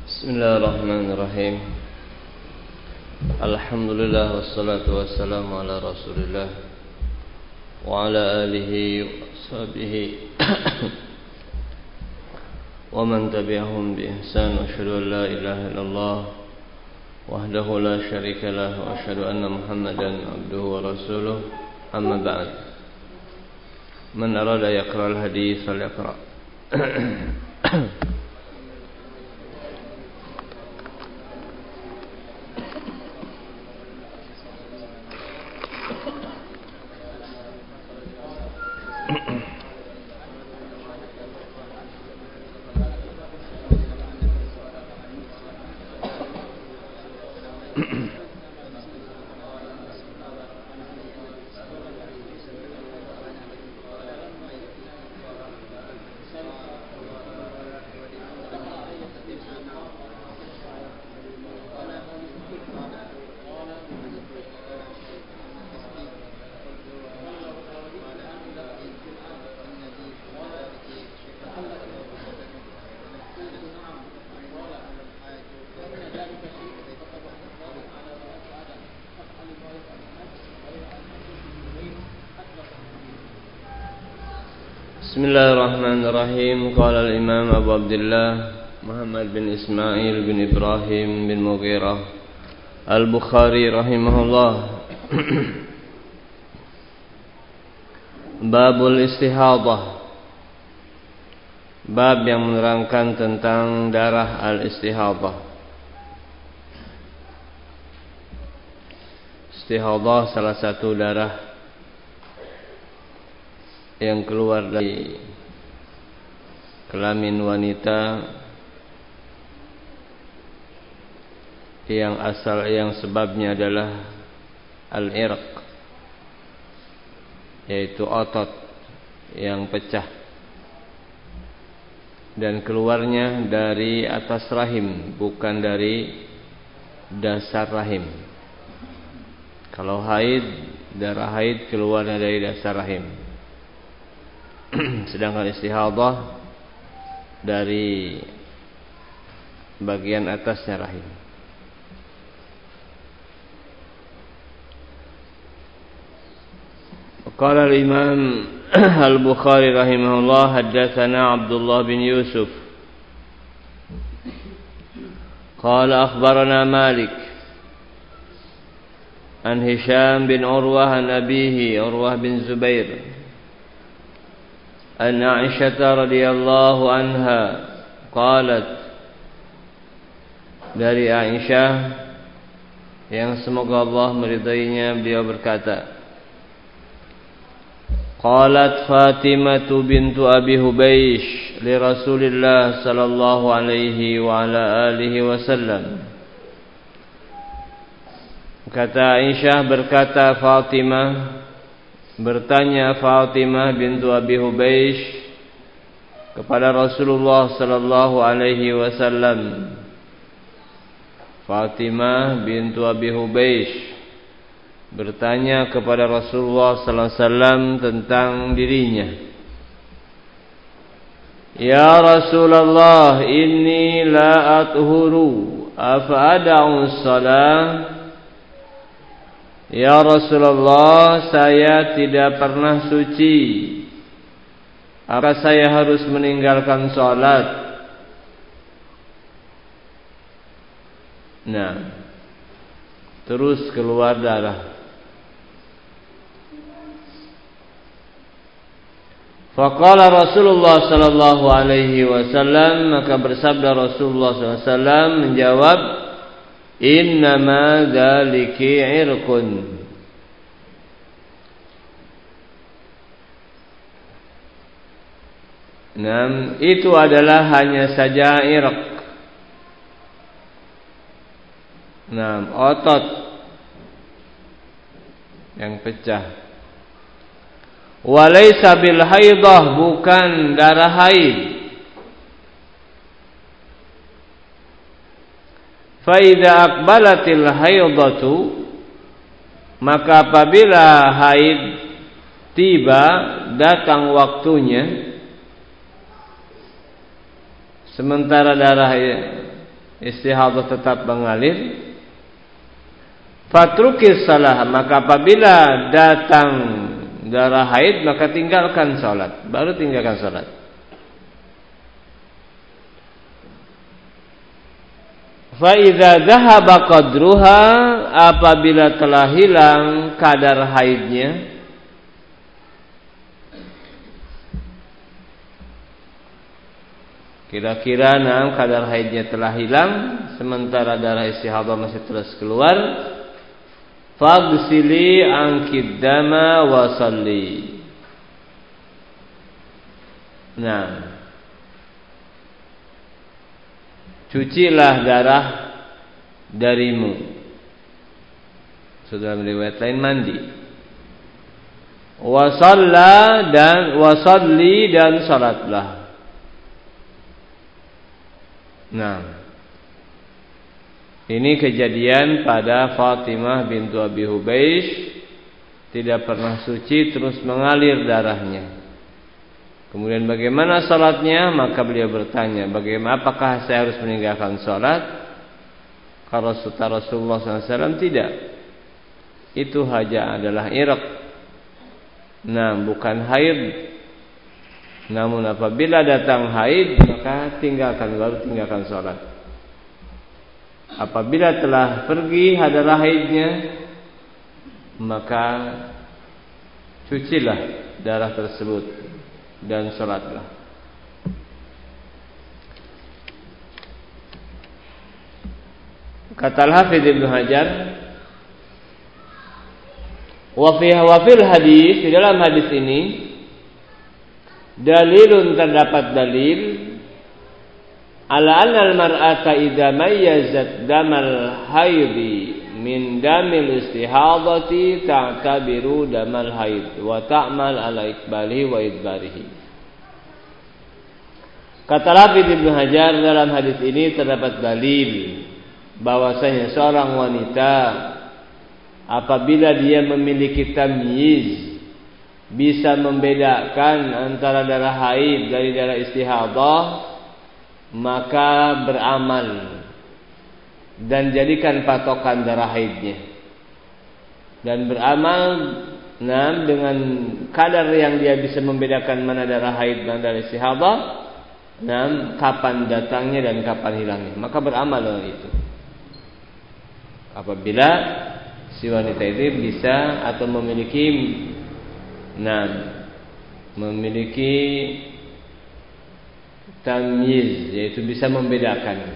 Bismillahirrahmanirrahim. Alhamdulillah wassalatu wassalamu ala Rasulillah wa ala alihi wa sahbihi wa man tabi'ahum bi ihsan. Asyhadu an la ilaha illallah wahdahu la syarika lah wa asyhadu anna Muhammadan abduhu wa rasuluh. Amma ba'd. Man arada yaqra al-hadits falyaqra. Bismillahirrahmanirrahim. Qala al-Imam Abu Abdullah Muhammad bin Ismail bin Ibrahim bin Mughirah Al-Bukhari rahimahullah. Babul istihadah. Bab yang menerangkan tentang darah al-istihadah. Istihadah salah satu darah yang keluar dari kelamin wanita yang sebabnya adalah al-irq, yaitu otot yang pecah dan keluarnya dari atas rahim, bukan dari dasar rahim. Kalau haid, darah haid keluarnya dari dasar rahim. Sedangkan istihadah dari bagian atasnya rahim. Qala al-Imam Al-Bukhari rahimahullah, haddatsana Abdullah bin Yusuf qala akhbarana Malik an Hisham bin Urwah an abihi Urwah bin Zubair an Aisyah radhiyallahu anha qalat, dari Aisyah yang semoga Allah meridainya, beliau berkata, qalat Fatimah bintu Abi Hubaysh li Rasulillah sallallahu alaihi wa ala alihi wasallam. Kata Aisyah, berkata Fatimah, bertanya Fatimah bintu Abi Hubaysh kepada Rasulullah sallallahu alaihi wasallam. Fatimah bintu Abi Hubaysh bertanya kepada Rasulullah sallallahu alaihi wasallam tentang dirinya. Ya Rasulullah, inni la athuru afa ad'u shalah. Ya Rasulullah, saya tidak pernah suci, apa saya harus meninggalkan sholat? Nah, terus keluar darah. Faqala Rasulullah sallallahu alaihi wasallam, maka bersabda Rasulullah sallallahu alaihi wasallam menjawab, innama dzaliki irqun. Nah, itu adalah hanya saja irq. Nah, otot yang pecah. Walaysa bil haidah, bukan darah haid. Fa idza aqbalatil haidatu, maka apabila haid tiba, datang waktunya, sementara darah istihadah tetap mengalir, fatrukis salah, maka apabila datang darah haid maka tinggalkan salat, baru tinggalkan salat. Fa idza dhahaba qadruha, apabila telah hilang kadar haidnya, kira-kira kadar haidnya telah hilang sementara darah istihadah masih terus keluar, faghsili ankid dama wa salli. Nah, cucilah darah darimu. Sudah riwayat lain mandi. Wa salli dan salatlah. Nah, ini kejadian pada Fatimah bintu Abi Hubeish, tidak pernah suci terus mengalir darahnya. Kemudian bagaimana salatnya? Maka beliau bertanya, bagaimana, apakah saya harus meninggalkan salat? Kalau Rasulullah SAW tidak. Itu hanya adalah irq. Nah, bukan haid. Namun apabila datang haid maka baru tinggalkan salat. Apabila telah pergi darah haidnya, maka cucilah darah tersebut dan salatlah. Kata Al-Hafidz Ibnu Hajar, wa fil hadis, di dalam hadis ini dalilun, terdapat dalil ala anna al-mar'ata idza mayyazat damal haidi min damil istihadati ta'tabiru damal haid wa ta'mal ala ikbalihi wa idbarihi. Kata Hafidz Ibnu Hajar, dalam hadis ini terdapat dalil bahwasanya seorang wanita apabila dia memiliki tamyiz, bisa membedakan antara darah haid dari darah istihadah, maka beramal dan jadikan patokan darah haidnya, dan beramal dengan kadar yang dia bisa membedakan mana darah haid dan darah istihadah, kapan datangnya dan kapan hilangnya, maka beramal dengan itu. Apabila si wanita itu bisa atau memiliki tamyiz, yaitu bisa membedakan.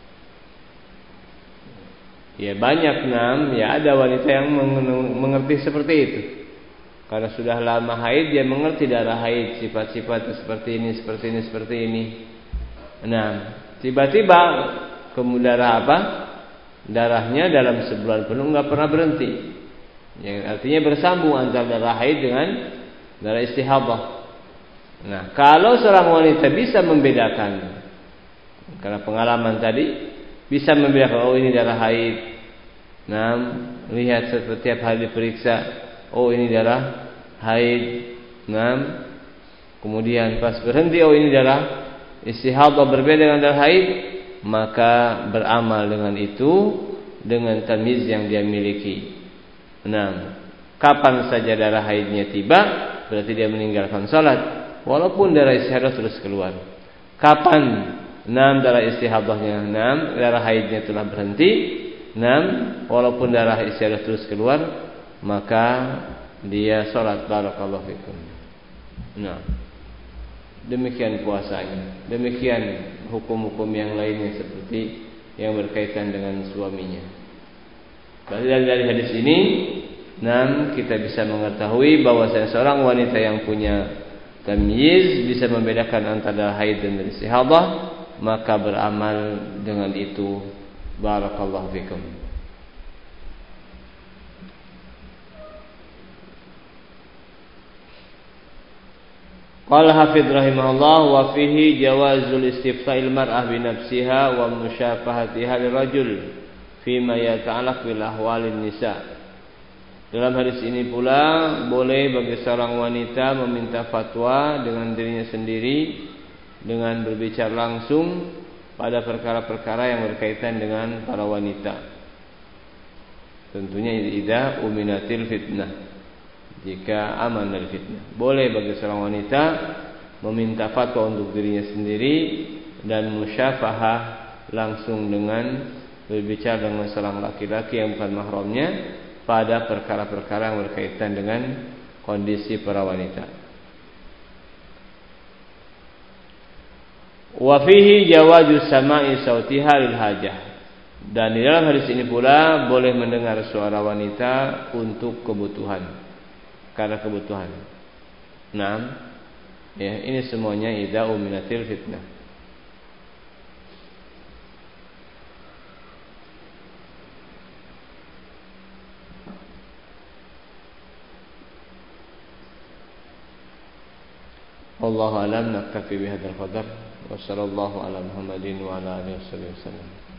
Ya banyak ada wanita yang mengerti seperti itu. Karena sudah lama haid, dia mengerti darah haid, sifat-sifatnya seperti ini, seperti ini, seperti ini. Tiba-tiba kemudian darahnya dalam sebulan penuh nggak pernah berhenti. Yang artinya bersambung antara darah haid dengan darah istihadah. Kalau seorang wanita bisa membedakan, karena pengalaman tadi, bisa membedakan, oh ini darah haid. Lihat setiap hari diperiksa, oh ini darah haid. Kemudian pas berhenti, oh ini darah istihadah, berbeda dengan darah haid, maka beramal dengan itu, dengan tamyiz yang dia miliki. Kapan saja darah haidnya tiba, berarti dia meninggalkan salat, walaupun darah istihadah terus keluar. Kapan darah istihadahnya, darah haidnya telah berhenti, walaupun darah istihadah terus keluar, maka dia salat. Barakallahu fikum. Demikian puasanya, demikian hukum-hukum yang lainnya seperti yang berkaitan dengan suaminya. Dari hadis ini, kita bisa mengetahui bahwa seorang wanita yang punya tamyiz, bisa membedakan antara haid dan istihadah, maka beramal dengan itu. Barakallahu fikum. Qala Hafidz rahimahullah, wa fihi jawazul istifta'il mar'ah bi nafsiha wa musyafahatiha lirajul fima yata'allaq bil ahwalin nisa. Dalam hadis ini pula boleh bagi seorang wanita meminta fatwa dengan dirinya sendiri, dengan berbicara langsung pada perkara-perkara yang berkaitan dengan para wanita. Tentunya idza uminatil fitnah, jika aman dari fitnah. Boleh bagi seorang wanita meminta fatwa untuk dirinya sendiri dan musyafahah langsung dengan berbicara dengan seorang laki-laki yang bukan mahramnya pada perkara-perkara yang berkaitan dengan kondisi para wanita. Wa fihi jawazu sama'i sautiha lil hajah. Dan di dalam hadis ini pula boleh mendengar suara wanita untuk kebutuhan, karena kebutuhan. Nah, ya, ini semuanya idza uminatil fitnah. Wallahu a'lam, naktafi bihadzal qadar. Wassallallahu ala Muhammadin wa ala alihi wasallam.